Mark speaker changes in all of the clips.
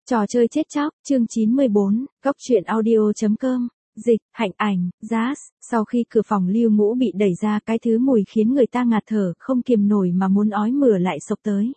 Speaker 1: Trò chơi chết chóc, chương 94, Góc truyện audio.com, dịch, hạnh ảnh, Jazz. Sau khi cửa phòng Lưu Ngũ bị đẩy ra, cái thứ mùi khiến người ta ngạt thở, không kiềm nổi mà muốn ói mửa lại xộc tới.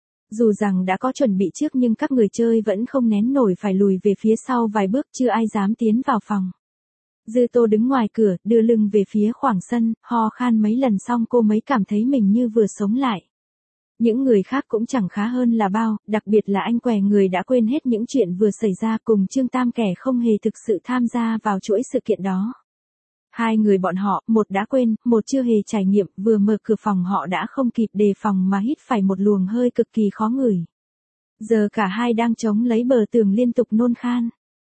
Speaker 1: Dù rằng đã có chuẩn bị trước nhưng các người chơi vẫn không nén nổi phải lùi về phía sau vài bước, chưa ai dám tiến vào phòng. Dư Tô đứng ngoài cửa, đưa lưng về phía khoảng sân, ho khan mấy lần xong cô mới cảm thấy mình như vừa sống lại. Những người khác cũng chẳng khá hơn là bao, đặc biệt là anh què người đã quên hết những chuyện vừa xảy ra cùng Trương Tam kẻ không hề thực sự tham gia vào chuỗi sự kiện đó. Hai người bọn họ, một đã quên, một chưa hề trải nghiệm, vừa mở cửa phòng họ đã không kịp đề phòng mà hít phải một luồng hơi cực kỳ khó ngửi. Giờ cả hai đang chống lấy bờ tường liên tục nôn khan.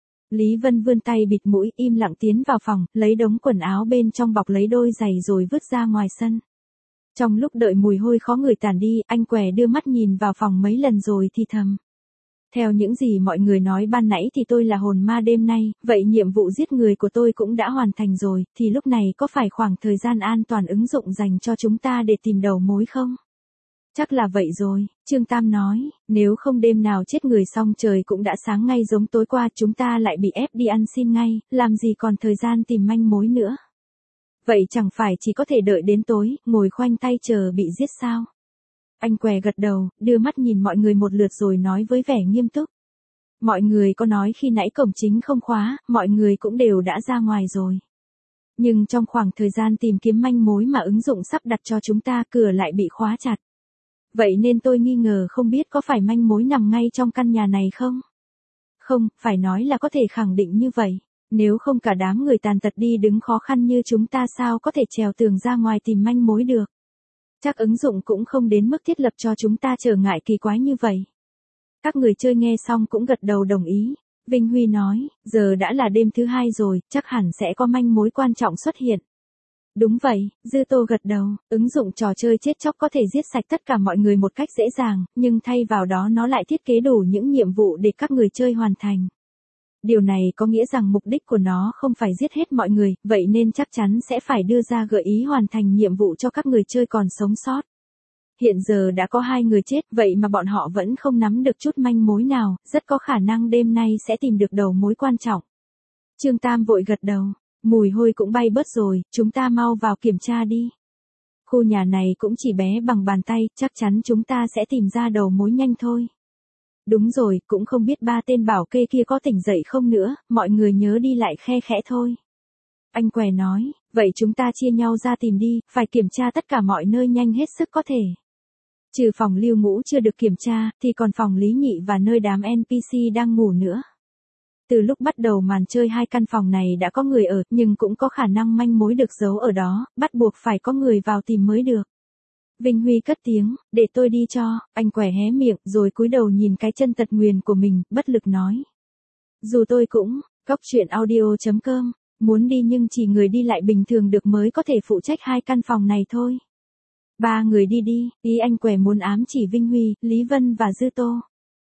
Speaker 1: Lý Vân vươn tay bịt mũi, im lặng tiến vào phòng, lấy đống quần áo bên trong bọc lấy đôi giày rồi vứt ra ngoài sân. Trong lúc đợi mùi hôi khó ngửi tàn đi, anh què đưa mắt nhìn vào phòng mấy lần rồi thì thầm. Theo những gì mọi người nói ban nãy thì tôi là hồn ma đêm nay, vậy nhiệm vụ giết người của tôi cũng đã hoàn thành rồi, thì lúc này có phải khoảng thời gian an toàn ứng dụng dành cho chúng ta để tìm đầu mối không? Chắc là vậy rồi, Trương Tam nói, nếu không đêm nào chết người xong trời cũng đã sáng ngay giống tối qua, chúng ta lại bị ép đi ăn xin ngay, làm gì còn thời gian tìm manh mối nữa. Vậy chẳng phải chỉ có thể đợi đến tối, ngồi khoanh tay chờ bị giết sao? Anh què gật đầu, đưa mắt nhìn mọi người một lượt rồi nói với vẻ nghiêm túc. Mọi người có nói khi nãy cổng chính không khóa, mọi người cũng đều đã ra ngoài rồi. Nhưng trong khoảng thời gian tìm kiếm manh mối mà ứng dụng sắp đặt cho chúng ta, cửa lại bị khóa chặt. Vậy nên tôi nghi ngờ không biết có phải manh mối nằm ngay trong căn nhà này không? Không, phải nói là có thể khẳng định như vậy. Nếu không cả đám người tàn tật đi đứng khó khăn như chúng ta sao có thể trèo tường ra ngoài tìm manh mối được. Chắc ứng dụng cũng không đến mức thiết lập cho chúng ta trở ngại kỳ quái như vậy. Các người chơi nghe xong cũng gật đầu đồng ý. Vinh Huy nói, giờ đã là đêm thứ 2 rồi, chắc hẳn sẽ có manh mối quan trọng xuất hiện. Đúng vậy, Dư Tô gật đầu, ứng dụng trò chơi chết chóc có thể giết sạch tất cả mọi người một cách dễ dàng, nhưng thay vào đó nó lại thiết kế đủ những nhiệm vụ để các người chơi hoàn thành. Điều này có nghĩa rằng mục đích của nó không phải giết hết mọi người, vậy nên chắc chắn sẽ phải đưa ra gợi ý hoàn thành nhiệm vụ cho các người chơi còn sống sót. Hiện giờ đã có 2 người chết, vậy mà bọn họ vẫn không nắm được chút manh mối nào, rất có khả năng đêm nay sẽ tìm được đầu mối quan trọng. Trương Tam vội gật đầu, mùi hôi cũng bay bớt rồi, chúng ta mau vào kiểm tra đi. Khu nhà này cũng chỉ bé bằng bàn tay, chắc chắn chúng ta sẽ tìm ra đầu mối nhanh thôi. Đúng rồi, cũng không biết 3 tên bảo kê kia có tỉnh dậy không nữa, mọi người nhớ đi lại khe khẽ thôi. Anh què nói, vậy chúng ta chia nhau ra tìm đi, phải kiểm tra tất cả mọi nơi nhanh hết sức có thể. Trừ phòng Lưu Ngũ chưa được kiểm tra, thì còn phòng Lý Nhị và nơi đám NPC đang ngủ nữa. Từ lúc bắt đầu màn chơi 2 căn phòng này đã có người ở, nhưng cũng có khả năng manh mối được giấu ở đó, bắt buộc phải có người vào tìm mới được. Vinh Huy cất tiếng, để tôi đi cho, anh què hé miệng, rồi cúi đầu nhìn cái chân tật nguyền của mình, bất lực nói. Dù tôi cũng, Góc truyện audio.com, muốn đi nhưng chỉ người đi lại bình thường được mới có thể phụ trách 2 căn phòng này thôi. 3 người đi đi, ý anh què muốn ám chỉ Vinh Huy, Lý Vân và Dư Tô.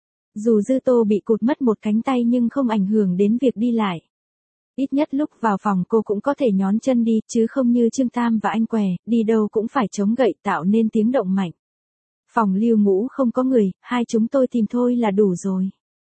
Speaker 1: Dù Dư Tô bị cụt mất một cánh tay nhưng không ảnh hưởng đến việc đi lại. Ít nhất lúc vào phòng cô cũng có thể nhón chân đi, chứ không như Trương Tam và anh què, đi đâu cũng phải chống gậy tạo nên tiếng động mạnh. Phòng Lưu Ngũ không có người, 2 chúng tôi tìm thôi là đủ rồi.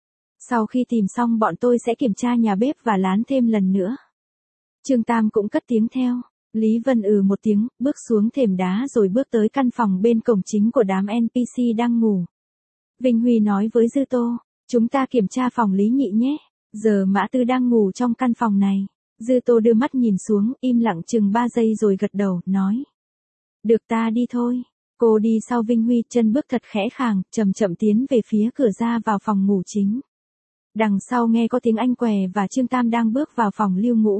Speaker 1: Sau khi tìm xong bọn tôi sẽ kiểm tra nhà bếp và lán thêm lần nữa. Trương Tam cũng cất tiếng theo. Lý Vân một tiếng, bước xuống thềm đá rồi bước tới căn phòng bên cổng chính của đám NPC đang ngủ. Vinh Huy nói với Dư Tô, chúng ta kiểm tra phòng Lý Nhị nhé. Giờ Mã Tư đang ngủ trong căn phòng này. Dư Tô đưa mắt nhìn xuống, im lặng chừng 3 giây rồi gật đầu, nói. Được ta đi thôi. Cô đi sau Vinh Huy, chân bước thật khẽ khàng, chậm chậm tiến về phía cửa ra vào phòng ngủ chính. Đằng sau nghe có tiếng anh què và Trương Tam đang bước vào phòng Lưu Ngũ.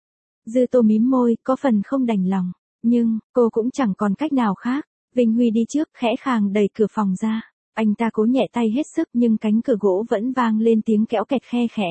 Speaker 1: Dư Tô mím môi, có phần không đành lòng. Nhưng, cô cũng chẳng còn cách nào khác. Vinh Huy đi trước, khẽ khàng đẩy cửa phòng ra. Anh ta cố nhẹ tay hết sức nhưng cánh cửa gỗ vẫn vang lên tiếng kéo kẹt khe khẽ.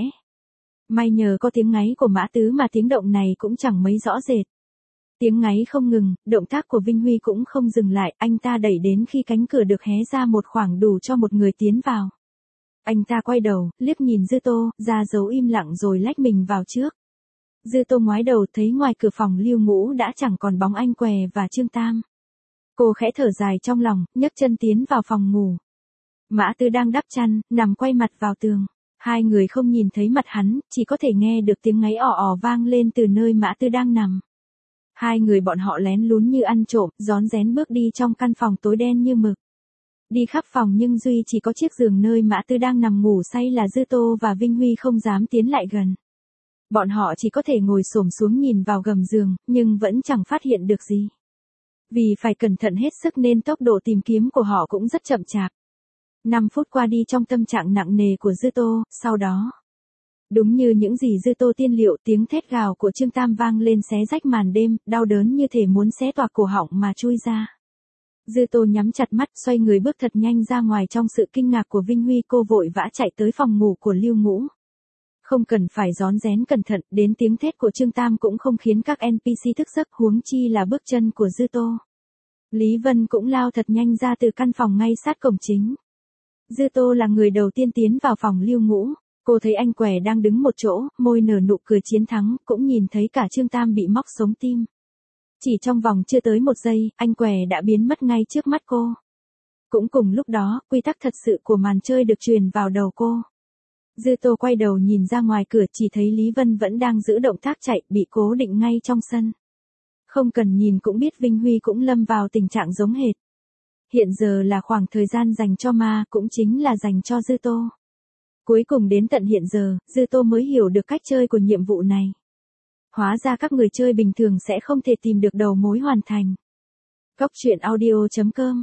Speaker 1: May nhờ có tiếng ngáy của Mã Tứ mà tiếng động này cũng chẳng mấy rõ rệt. Tiếng ngáy không ngừng, động tác của Vinh Huy cũng không dừng lại, anh ta đẩy đến khi cánh cửa được hé ra một khoảng đủ cho một người tiến vào. Anh ta quay đầu, liếc nhìn Dư Tô, ra dấu im lặng rồi lách mình vào trước. Dư Tô ngoái đầu thấy ngoài cửa phòng Lưu Ngũ đã chẳng còn bóng anh què và Trương Tam. Cô khẽ thở dài trong lòng, nhấc chân tiến vào phòng ngủ. Mã Tư đang đắp chăn, nằm quay mặt vào tường. Hai người không nhìn thấy mặt hắn, chỉ có thể nghe được tiếng ngáy ò ò vang lên từ nơi Mã Tư đang nằm. Hai người bọn họ lén lún như ăn trộm, rón rén bước đi trong căn phòng tối đen như mực. Đi khắp phòng nhưng duy chỉ có chiếc giường nơi Mã Tư đang nằm ngủ say là Dư Tô và Vinh Huy không dám tiến lại gần. Bọn họ chỉ có thể ngồi xổm xuống nhìn vào gầm giường, nhưng vẫn chẳng phát hiện được gì. Vì phải cẩn thận hết sức nên tốc độ tìm kiếm của họ cũng rất chậm chạp. 5 phút qua đi trong tâm trạng nặng nề của Dư Tô, sau đó. Đúng như những gì Dư Tô tiên liệu, tiếng thét gào của Trương Tam vang lên xé rách màn đêm, đau đớn như thể muốn xé toạc cổ họng mà chui ra. Dư Tô nhắm chặt mắt, xoay người bước thật nhanh ra ngoài. Trong sự kinh ngạc của Vinh Huy, cô vội vã chạy tới phòng ngủ của Lưu Ngũ. Không cần phải rón rén cẩn thận, đến tiếng thét của Trương Tam cũng không khiến các NPC thức giấc, huống chi là bước chân của Dư Tô. Lý Vân cũng lao thật nhanh ra từ căn phòng ngay sát cổng chính. Dư Tô là người đầu tiên tiến vào phòng Lưu Ngũ. Cô thấy anh Què đang đứng một chỗ, môi nở nụ cười chiến thắng, cũng nhìn thấy cả Trương Tam bị móc sống tim. Chỉ trong vòng chưa tới 1 giây, anh Què đã biến mất ngay trước mắt cô. Cũng cùng lúc đó, quy tắc thật sự của màn chơi được truyền vào đầu cô. Dư Tô quay đầu nhìn ra ngoài cửa, chỉ thấy Lý Vân vẫn đang giữ động tác chạy, bị cố định ngay trong sân. Không cần nhìn cũng biết Vinh Huy cũng lâm vào tình trạng giống hệt. Hiện giờ là khoảng thời gian dành cho ma, cũng chính là dành cho Dư Tô. Cuối cùng đến tận hiện giờ, Dư Tô mới hiểu được cách chơi của nhiệm vụ này. Hóa ra các người chơi bình thường sẽ không thể tìm được đầu mối hoàn thành. Góc truyện audio.com.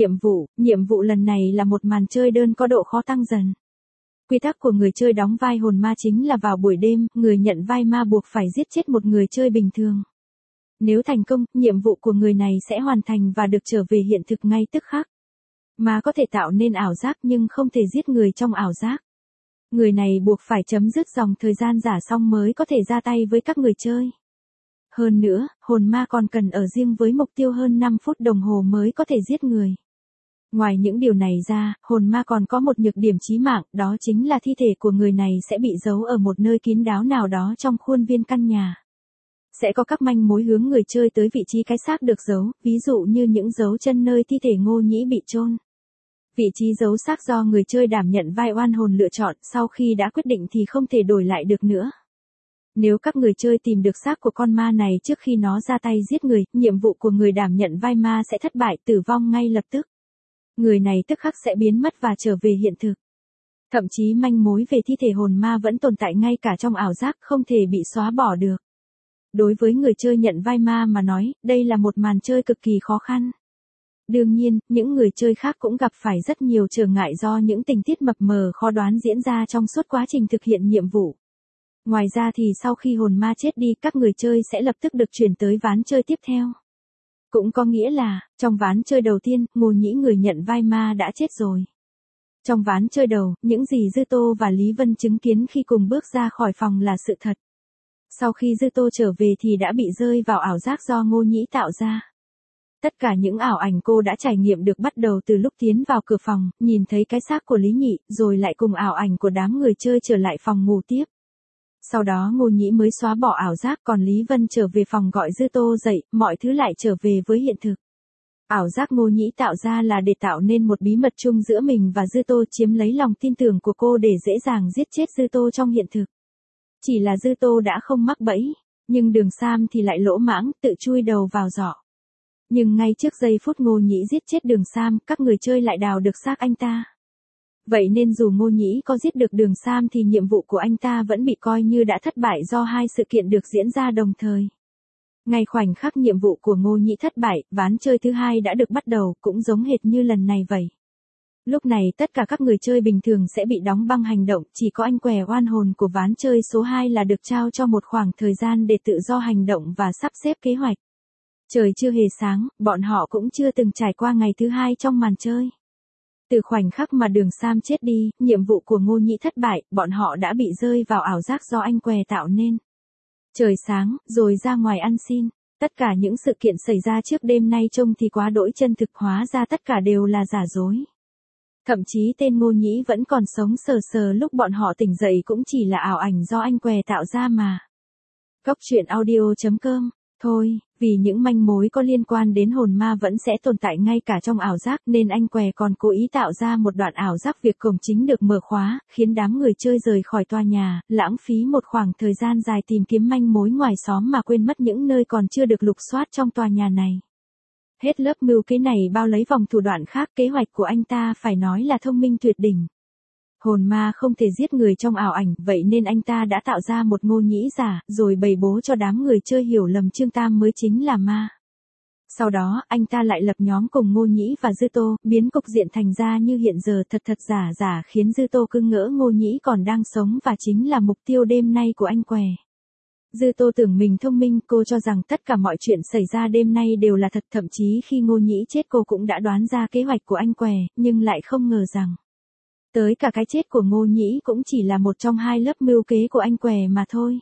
Speaker 1: Nhiệm vụ lần này là một màn chơi đơn có độ khó tăng dần. Quy tắc của người chơi đóng vai hồn ma chính là vào buổi đêm, người nhận vai ma buộc phải giết chết một người chơi bình thường. Nếu thành công, nhiệm vụ của người này sẽ hoàn thành và được trở về hiện thực ngay tức khắc. Ma có thể tạo nên ảo giác nhưng không thể giết người trong ảo giác. Người này buộc phải chấm dứt dòng thời gian giả xong mới có thể ra tay với các người chơi. Hơn nữa, hồn ma còn cần ở riêng với mục tiêu hơn 5 phút đồng hồ mới có thể giết người. Ngoài những điều này ra, hồn ma còn có một nhược điểm chí mạng, đó chính là thi thể của người này sẽ bị giấu ở một nơi kín đáo nào đó trong khuôn viên căn nhà. Sẽ có các manh mối hướng người chơi tới vị trí cái xác được giấu, ví dụ như những dấu chân nơi thi thể Ngô Nhĩ bị chôn. Vị trí giấu xác do người chơi đảm nhận vai oan hồn lựa chọn, sau khi đã quyết định thì không thể đổi lại được nữa. Nếu các người chơi tìm được xác của con ma này trước khi nó ra tay giết người, nhiệm vụ của người đảm nhận vai ma sẽ thất bại, tử vong ngay lập tức. Người này tức khắc sẽ biến mất và trở về hiện thực. Thậm chí manh mối về thi thể hồn ma vẫn tồn tại ngay cả trong ảo giác, không thể bị xóa bỏ được. Đối với người chơi nhận vai ma mà nói, đây là một màn chơi cực kỳ khó khăn. Đương nhiên, những người chơi khác cũng gặp phải rất nhiều trở ngại do những tình tiết mập mờ khó đoán diễn ra trong suốt quá trình thực hiện nhiệm vụ. Ngoài ra thì sau khi hồn ma chết đi, các người chơi sẽ lập tức được chuyển tới ván chơi tiếp theo. Cũng có nghĩa là, trong ván chơi đầu tiên, Ngô Nhĩ người nhận vai ma đã chết rồi. Trong ván chơi đầu, những gì Dư Tô và Lý Vân chứng kiến khi cùng bước ra khỏi phòng là sự thật. Sau khi Dư Tô trở về thì đã bị rơi vào ảo giác do Ngô Nhĩ tạo ra. Tất cả những ảo ảnh cô đã trải nghiệm được bắt đầu từ lúc tiến vào cửa phòng, nhìn thấy cái xác của Lý Nhị, rồi lại cùng ảo ảnh của đám người chơi trở lại phòng ngủ tiếp. Sau đó Ngô Nhĩ mới xóa bỏ ảo giác, còn Lý Vân trở về phòng gọi Dư Tô dậy, mọi thứ lại trở về với hiện thực. Ảo giác Ngô Nhĩ tạo ra là để tạo nên một bí mật chung giữa mình và Dư Tô, chiếm lấy lòng tin tưởng của cô để dễ dàng giết chết Dư Tô trong hiện thực. Chỉ là Dư Tô đã không mắc bẫy, nhưng Đường Sam thì lại lỗ mãng, tự chui đầu vào giỏ. Nhưng ngay trước giây phút Ngô Nhĩ giết chết Đường Sam, các người chơi lại đào được xác anh ta. Vậy nên dù Ngô Nhĩ có giết được Đường Sam thì nhiệm vụ của anh ta vẫn bị coi như đã thất bại do hai sự kiện được diễn ra đồng thời. Ngay khoảnh khắc nhiệm vụ của Ngô Nhĩ thất bại, ván chơi thứ hai đã được bắt đầu, cũng giống hệt như lần này vậy. Lúc này tất cả các người chơi bình thường sẽ bị đóng băng hành động, chỉ có anh Què oan hồn của ván chơi số 2 là được trao cho một khoảng thời gian để tự do hành động và sắp xếp kế hoạch. Trời chưa hề sáng, bọn họ cũng chưa từng trải qua ngày thứ hai trong màn chơi. Từ khoảnh khắc mà Đường Sam chết đi, nhiệm vụ của Ngô Nhĩ thất bại, bọn họ đã bị rơi vào ảo giác do anh Què tạo nên. Trời sáng, rồi ra ngoài ăn xin. Tất cả những sự kiện xảy ra trước đêm nay trông thì quá đỗi chân thực, hóa ra tất cả đều là giả dối. Thậm chí tên Ngô Nhĩ vẫn còn sống sờ sờ lúc bọn họ tỉnh dậy cũng chỉ là ảo ảnh do anh Què tạo ra mà. Góc truyện audio.com. Thôi, Vì những manh mối có liên quan đến hồn ma vẫn sẽ tồn tại ngay cả trong ảo giác nên anh què còn cố ý tạo ra một đoạn ảo giác việc cổng chính được mở khóa, khiến đám người chơi rời khỏi tòa nhà, lãng phí một khoảng thời gian dài tìm kiếm manh mối ngoài xóm mà quên mất những nơi còn chưa được lục soát trong tòa nhà này. Hết lớp mưu kế này bao lấy vòng thủ đoạn khác, kế hoạch của anh ta phải nói là thông minh tuyệt đỉnh. Hồn ma không thể giết người trong ảo ảnh, vậy nên anh ta đã tạo ra một Ngô Nhĩ giả, rồi bày bố cho đám người chơi hiểu lầm Trương Tam mới chính là ma. Sau đó, anh ta lại lập nhóm cùng Ngô Nhĩ và Dư Tô, biến cục diện thành ra như hiện giờ thật giả khiến Dư Tô cứ ngỡ Ngô Nhĩ còn đang sống và chính là mục tiêu đêm nay của anh què. Dư Tô tưởng mình thông minh, cô cho rằng tất cả mọi chuyện xảy ra đêm nay đều là thật, thậm chí khi Ngô Nhĩ chết cô cũng đã đoán ra kế hoạch của anh què, nhưng lại không ngờ rằng tới cả cái chết của Ngô Nhĩ cũng chỉ là một trong hai lớp mưu kế của anh què mà thôi.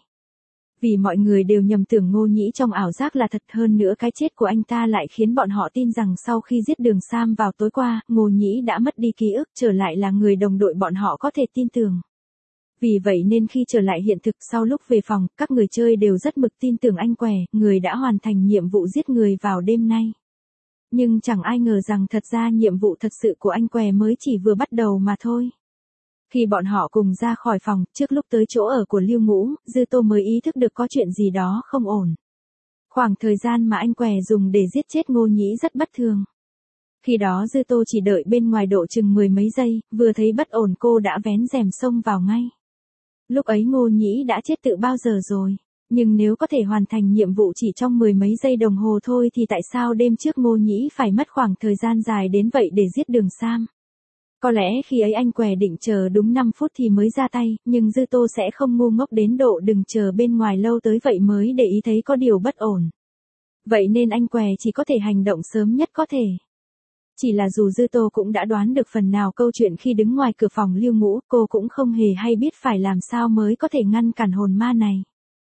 Speaker 1: Vì mọi người đều nhầm tưởng Ngô Nhĩ trong ảo giác là thật, hơn nữa cái chết của anh ta lại khiến bọn họ tin rằng sau khi giết Đường Sam vào tối qua, Ngô Nhĩ đã mất đi ký ức, trở lại là người đồng đội bọn họ có thể tin tưởng. Vì vậy nên khi trở lại hiện thực sau lúc về phòng, các người chơi đều rất mực tin tưởng anh què, người đã hoàn thành nhiệm vụ giết người vào đêm nay. Nhưng chẳng ai ngờ rằng thật ra nhiệm vụ thật sự của anh què mới chỉ vừa bắt đầu mà thôi. Khi bọn họ cùng ra khỏi phòng, trước lúc tới chỗ ở của Lưu Ngũ, Dư Tô mới ý thức được có chuyện gì đó không ổn. Khoảng thời gian mà anh què dùng để giết chết Ngô Nhĩ rất bất thường. Khi đó Dư Tô chỉ đợi bên ngoài độ chừng 10 mấy giây, vừa thấy bất ổn cô đã vén rèm xông vào ngay. Lúc ấy Ngô Nhĩ đã chết từ bao giờ rồi, nhưng nếu có thể hoàn thành nhiệm vụ chỉ trong 10 mấy giây đồng hồ thôi thì tại sao đêm trước Ngô Nhĩ phải mất khoảng thời gian dài đến vậy để giết Đường Sam? Có lẽ khi ấy anh què định chờ đúng 5 phút thì mới ra tay, nhưng Dư Tô sẽ không ngu ngốc đến độ đừng chờ bên ngoài lâu tới vậy mới để ý thấy có điều bất ổn. Vậy nên anh què chỉ có thể hành động sớm nhất có thể. Chỉ là dù Dư Tô cũng đã đoán được phần nào câu chuyện khi đứng ngoài cửa phòng Lưu Ngũ, cô cũng không hề hay biết phải làm sao mới có thể ngăn cản hồn ma này.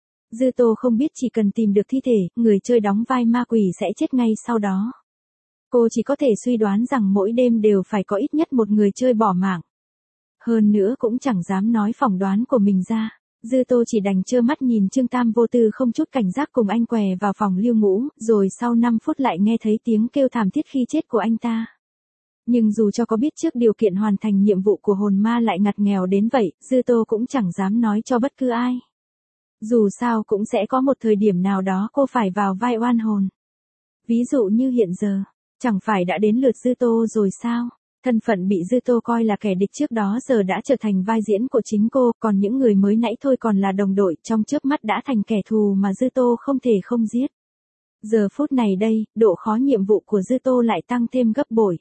Speaker 1: Dư Tô không biết chỉ cần tìm được thi thể, người chơi đóng vai ma quỷ sẽ chết ngay sau đó. Cô chỉ có thể suy đoán rằng mỗi đêm đều phải có ít nhất một người chơi bỏ mạng. Hơn nữa cũng chẳng dám nói phỏng đoán của mình ra. Dư Tô chỉ đành trơ mắt nhìn Trương Tam vô tư không chút cảnh giác cùng anh què vào phòng Lưu Ngũ, rồi sau 5 phút lại nghe thấy tiếng kêu thảm thiết khi chết của anh ta. Nhưng dù cho có biết trước điều kiện hoàn thành nhiệm vụ của hồn ma lại ngặt nghèo đến vậy, Dư Tô cũng chẳng dám nói cho bất cứ ai. Dù sao cũng sẽ có một thời điểm nào đó cô phải vào vai oan hồn. Ví dụ như hiện giờ, chẳng phải đã đến lượt Dư Tô rồi sao? Thân phận bị Dư Tô coi là kẻ địch trước đó giờ đã trở thành vai diễn của chính cô, còn những người mới nãy thôi còn là đồng đội, trong chớp mắt đã thành kẻ thù mà Dư Tô không thể không giết. Giờ phút này đây, độ khó nhiệm vụ của Dư Tô lại tăng thêm gấp bội.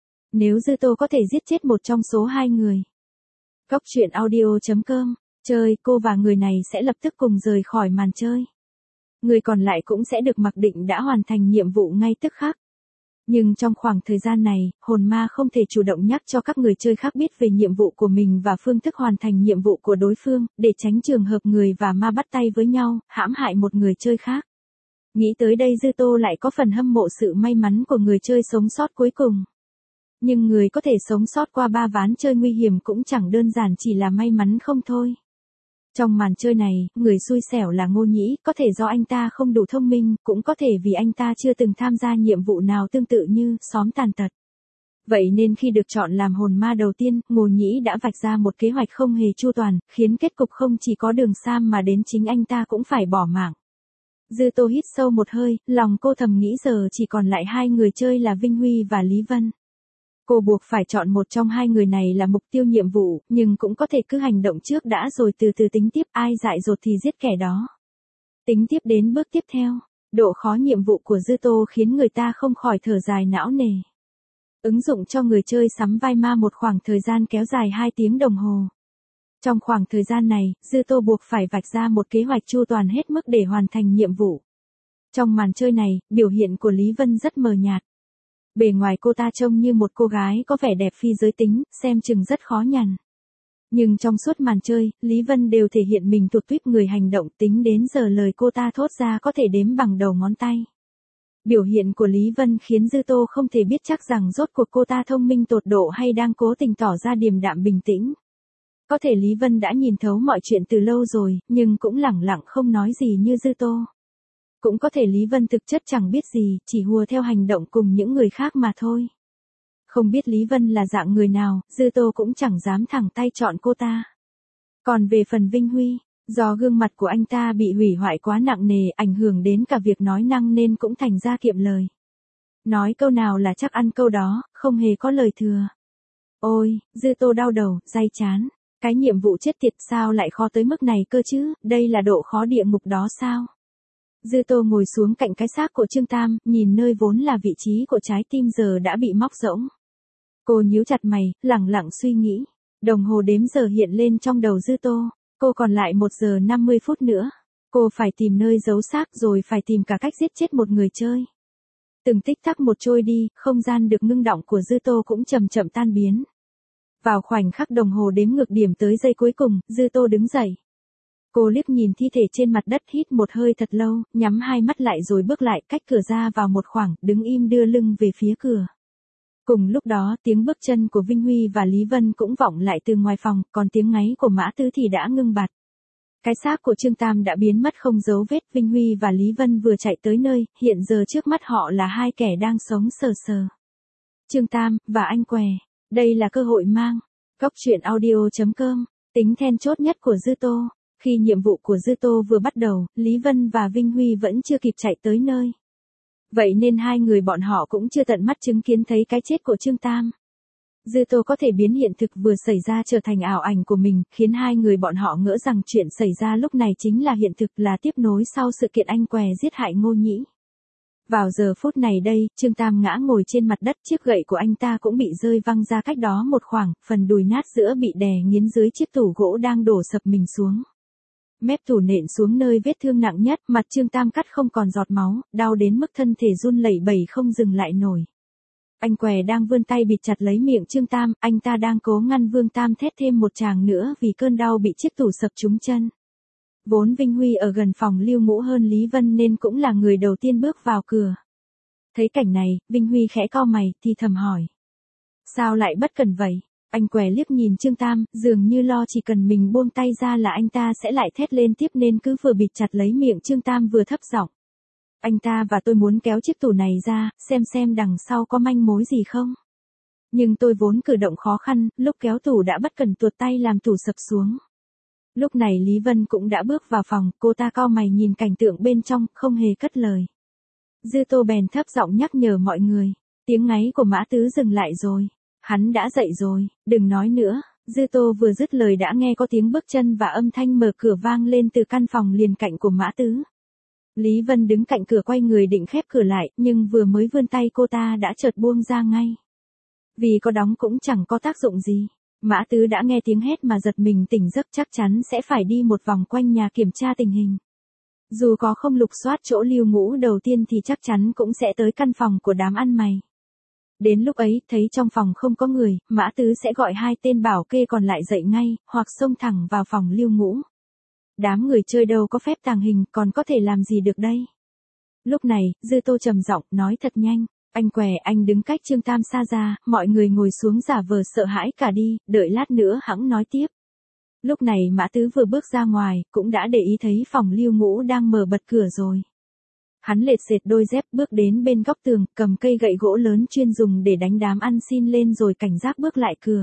Speaker 1: Nếu Dư Tô có thể giết chết một trong số hai người. Góc truyện audio.com, chơi, cô và người này sẽ lập tức cùng rời khỏi màn chơi. Người còn lại cũng sẽ được mặc định đã hoàn thành nhiệm vụ ngay tức khắc. Nhưng trong khoảng thời gian này, hồn ma không thể chủ động nhắc cho các người chơi khác biết về nhiệm vụ của mình và phương thức hoàn thành nhiệm vụ của đối phương, để tránh trường hợp người và ma bắt tay với nhau, hãm hại một người chơi khác. Nghĩ tới đây Dư Tô lại có phần hâm mộ sự may mắn của người chơi sống sót cuối cùng. Nhưng người có thể sống sót qua 3 ván chơi nguy hiểm cũng chẳng đơn giản chỉ là may mắn không thôi. Trong màn chơi này, người xui xẻo là Ngô Nhĩ, có thể do anh ta không đủ thông minh, cũng có thể vì anh ta chưa từng tham gia nhiệm vụ nào tương tự như xóm tàn tật. Vậy nên khi được chọn làm hồn ma đầu tiên, Ngô Nhĩ đã vạch ra một kế hoạch không hề chu toàn, khiến kết cục không chỉ có Đường Sam mà đến chính anh ta cũng phải bỏ mạng. Dư Tô hít sâu một hơi, lòng cô thầm nghĩ giờ chỉ còn lại hai người chơi là Vinh Huy và Lý Vân. Cô buộc phải chọn một trong hai người này là mục tiêu nhiệm vụ, nhưng cũng có thể cứ hành động trước đã rồi từ từ tính tiếp, ai dại dột thì giết kẻ đó. Tính tiếp đến bước tiếp theo, độ khó nhiệm vụ của Dư Tô khiến người ta không khỏi thở dài não nề. Ứng dụng cho người chơi sắm vai ma một khoảng thời gian kéo dài 2 tiếng đồng hồ. Trong khoảng thời gian này, Dư Tô buộc phải vạch ra một kế hoạch chu toàn hết mức để hoàn thành nhiệm vụ. Trong màn chơi này, biểu hiện của Lý Vân rất mờ nhạt. Bề ngoài cô ta trông như một cô gái có vẻ đẹp phi giới tính, xem chừng rất khó nhằn. Nhưng trong suốt màn chơi, Lý Vân đều thể hiện mình tụt tuýp người hành động, tính đến giờ lời cô ta thốt ra có thể đếm bằng đầu ngón tay. Biểu hiện của Lý Vân khiến Dư Tô không thể biết chắc rằng rốt cuộc cô ta thông minh tột độ hay đang cố tình tỏ ra điềm đạm bình tĩnh. Có thể Lý Vân đã nhìn thấu mọi chuyện từ lâu rồi, nhưng cũng lẳng lặng không nói gì như Dư Tô. Cũng có thể Lý Vân thực chất chẳng biết gì, chỉ hùa theo hành động cùng những người khác mà thôi. Không biết Lý Vân là dạng người nào, Dư Tô cũng chẳng dám thẳng tay chọn cô ta. Còn về phần Vinh Huy, do gương mặt của anh ta bị hủy hoại quá nặng nề, ảnh hưởng đến cả việc nói năng nên cũng thành ra kiệm lời. Nói câu nào là chắc ăn câu đó, không hề có lời thừa. Ôi, Dư Tô đau đầu, day chán. Cái nhiệm vụ chết tiệt sao lại khó tới mức này cơ chứ, đây là độ khó địa ngục đó sao? Dư Tô ngồi xuống cạnh cái xác của Trương Tam, nhìn nơi vốn là vị trí của trái tim giờ đã bị móc rỗng. Cô nhíu chặt mày, lẳng lặng suy nghĩ. Đồng hồ đếm giờ hiện lên trong đầu Dư Tô. Cô còn lại 1 giờ 50 phút nữa. Cô phải tìm nơi giấu xác rồi phải tìm cả cách giết chết một người chơi. Từng tích tắc một trôi đi, không gian được ngưng đọng của Dư Tô cũng chậm chậm tan biến. Vào khoảnh khắc đồng hồ đếm ngược điểm tới giây cuối cùng, Dư Tô đứng dậy. Cô liếc nhìn thi thể trên mặt đất, hít một hơi thật lâu, nhắm hai mắt lại rồi bước lại cách cửa ra vào một khoảng, đứng im đưa lưng về phía cửa. Cùng lúc đó, tiếng bước chân của Vinh Huy và Lý Vân cũng vọng lại từ ngoài phòng, còn tiếng ngáy của Mã Tứ thì đã ngưng bặt. Cái xác của Trương Tam đã biến mất không dấu vết, Vinh Huy và Lý Vân vừa chạy tới nơi, hiện giờ trước mắt họ là hai kẻ đang sống sờ sờ. Trương Tam, và anh què. Đây là cơ hội mang. Góc truyện audio.com, tính then chốt nhất của Dư Tô. Khi nhiệm vụ của Dư Tô vừa bắt đầu, Lý Vân và Vinh Huy vẫn chưa kịp chạy tới nơi. Vậy nên hai người bọn họ cũng chưa tận mắt chứng kiến thấy cái chết của Trương Tam. Dư Tô có thể biến hiện thực vừa xảy ra trở thành ảo ảnh của mình, khiến hai người bọn họ ngỡ rằng chuyện xảy ra lúc này chính là hiện thực, là tiếp nối sau sự kiện anh què giết hại Ngô Nhĩ. Vào giờ phút này đây, Trương Tam ngã ngồi trên mặt đất, chiếc gậy của anh ta cũng bị rơi văng ra cách đó một khoảng, phần đùi nát giữa bị đè nghiến dưới chiếc tủ gỗ đang đổ sập mình xuống. Mép tủ nện xuống nơi vết thương nặng nhất, mặt Trương Tam cắt không còn giọt máu, đau đến mức thân thể run lẩy bẩy không dừng lại nổi. Anh què đang vươn tay bịt chặt lấy miệng Trương Tam, anh ta đang cố ngăn Vương Tam thét thêm một tràng nữa vì cơn đau bị chiếc tủ sập trúng chân. Vốn Vinh Huy ở gần phòng Lưu Ngũ hơn Lý Vân nên cũng là người đầu tiên bước vào cửa. Thấy cảnh này, Vinh Huy khẽ cau mày, thì thầm hỏi. Sao lại bất cẩn vậy? Anh què liếc nhìn Trương Tam, dường như lo chỉ cần mình buông tay ra là anh ta sẽ lại thét lên tiếp nên cứ vừa bịt chặt lấy miệng Trương Tam vừa thấp giọng. Anh ta và tôi muốn kéo chiếc tủ này ra, xem đằng sau có manh mối gì không. Nhưng tôi vốn cử động khó khăn, lúc kéo tủ đã bất cẩn tuột tay làm tủ sập xuống. Lúc này Lý Vân cũng đã bước vào phòng, cô ta cau mày nhìn cảnh tượng bên trong, không hề cất lời. Dư Tô bèn thấp giọng nhắc nhở mọi người. Tiếng ngáy của Mã Tứ dừng lại rồi. Hắn đã dậy rồi, đừng nói nữa. Dư Tô vừa dứt lời đã nghe có tiếng bước chân và âm thanh mở cửa vang lên từ căn phòng liền cạnh của Mã Tứ. Lý Vân đứng cạnh cửa quay người định khép cửa lại, nhưng vừa mới vươn tay cô ta đã chợt buông ra ngay. Vì có đóng cũng chẳng có tác dụng gì. Mã Tứ đã nghe tiếng hét mà giật mình tỉnh giấc, chắc chắn sẽ phải đi một vòng quanh nhà kiểm tra tình hình. Dù có không lục soát chỗ Lưu Ngũ đầu tiên thì chắc chắn cũng sẽ tới căn phòng của đám ăn mày. Đến lúc ấy, thấy trong phòng không có người, Mã Tứ sẽ gọi hai tên bảo kê còn lại dậy ngay, hoặc xông thẳng vào phòng Lưu Ngũ. Đám người chơi đâu có phép tàng hình, còn có thể làm gì được đây? Lúc này, Dư Tô trầm giọng, nói thật nhanh. Anh què, anh đứng cách Trương Tam xa ra, mọi người ngồi xuống giả vờ sợ hãi cả đi, đợi lát nữa hẵng nói tiếp. Lúc này Mã Tứ vừa bước ra ngoài, cũng đã để ý thấy phòng Lưu Ngũ đang mở bật cửa rồi. Hắn lệt dệt đôi dép bước đến bên góc tường, cầm cây gậy gỗ lớn chuyên dùng để đánh đám ăn xin lên rồi cảnh giác bước lại cửa.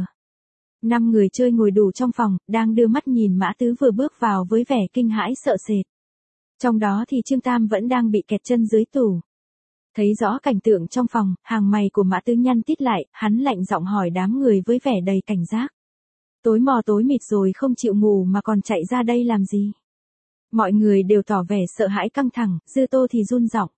Speaker 1: 5 người chơi ngồi đủ trong phòng, đang đưa mắt nhìn Mã Tứ vừa bước vào với vẻ kinh hãi sợ sệt. Trong đó thì Trương Tam vẫn đang bị kẹt chân dưới tủ. Thấy rõ cảnh tượng trong phòng, hàng mày của Mã Tứ nhăn tít lại, hắn lạnh giọng hỏi đám người với vẻ đầy cảnh giác. Tối mò tối mịt rồi không chịu ngủ mà còn chạy ra đây làm gì? Mọi người đều tỏ vẻ sợ hãi căng thẳng, Dư Tô thì run giọng.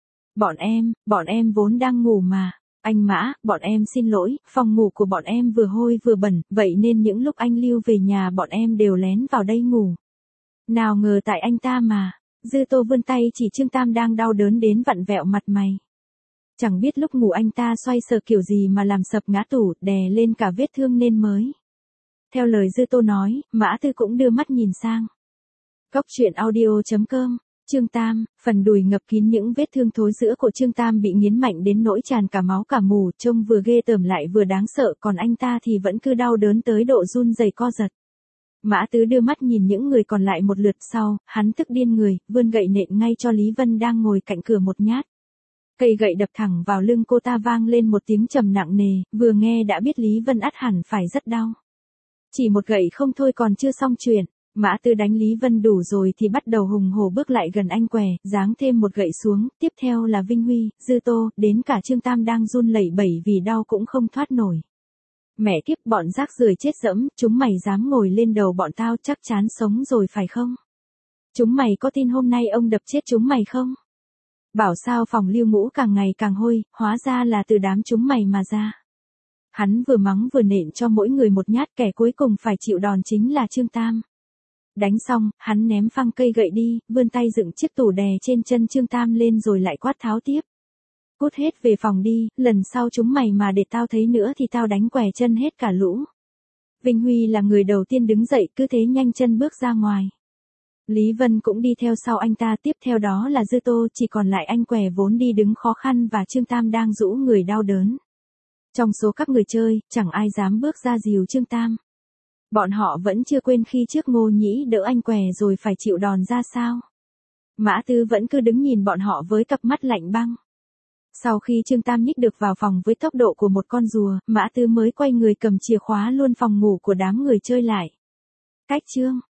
Speaker 1: Bọn em vốn đang ngủ mà. Anh Mã, bọn em xin lỗi, phòng ngủ của bọn em vừa hôi vừa bẩn, vậy nên những lúc anh Lưu về nhà bọn em đều lén vào đây ngủ. Nào ngờ tại anh ta mà. Dư Tô vươn tay chỉ Trương Tam đang đau đớn đến vặn vẹo mặt mày. Chẳng biết lúc ngủ anh ta xoay sở kiểu gì mà làm sập ngã tủ, đè lên cả vết thương nên mới. Theo lời Dư Tô nói, Mã Tư cũng đưa mắt nhìn sang. Góc truyện audio.com, Trương Tam, phần đùi ngập kín những vết thương thối rữa của Trương Tam bị nghiến mạnh đến nỗi tràn cả máu cả mù, trông vừa ghê tởm lại vừa đáng sợ, còn anh ta thì vẫn cứ đau đớn tới độ run rẩy co giật. Mã Tứ đưa mắt nhìn những người còn lại một lượt sau, hắn tức điên người, vươn gậy nện ngay cho Lý Vân đang ngồi cạnh cửa một nhát. Cây gậy đập thẳng vào lưng cô ta vang lên một tiếng trầm nặng nề, vừa nghe đã biết Lý Vân ắt hẳn phải rất đau. Chỉ một gậy không thôi còn chưa xong chuyện, Mã Tứ đánh Lý Vân đủ rồi thì bắt đầu hùng hổ bước lại gần anh què, giáng thêm một gậy xuống, tiếp theo là Vinh Huy, Dư Tô, đến cả Trương Tam đang run lẩy bẩy vì đau cũng không thoát nổi. Mẹ kiếp, bọn rác rưởi chết dẫm, chúng mày dám ngồi lên đầu bọn tao chắc chắn sống rồi phải không? Chúng mày có tin hôm nay ông đập chết chúng mày không? Bảo sao phòng Lưu Ngũ càng ngày càng hôi, hóa ra là từ đám chúng mày mà ra. Hắn vừa mắng vừa nện cho mỗi người một nhát, kẻ cuối cùng phải chịu đòn chính là Trương Tam. Đánh xong, hắn ném phăng cây gậy đi, vươn tay dựng chiếc tủ đè trên chân Trương Tam lên rồi lại quát tháo tiếp. Cút hết về phòng đi, lần sau chúng mày mà để tao thấy nữa thì tao đánh què chân hết cả lũ. Vinh Huy là người đầu tiên đứng dậy, cứ thế nhanh chân bước ra ngoài. Lý Vân cũng đi theo sau anh ta, tiếp theo đó là Dư Tô, chỉ còn lại anh què vốn đi đứng khó khăn và Trương Tam đang rũ người đau đớn. Trong số các người chơi, chẳng ai dám bước ra dìu Trương Tam. Bọn họ vẫn chưa quên khi trước Ngô Nhĩ đỡ anh què rồi phải chịu đòn ra sao. Mã Tứ vẫn cứ đứng nhìn bọn họ với cặp mắt lạnh băng. Sau khi Trương Tam nhích được vào phòng với tốc độ của một con rùa, Mã Tứ mới quay người cầm chìa khóa luôn phòng ngủ của đám người chơi lại. Cách chương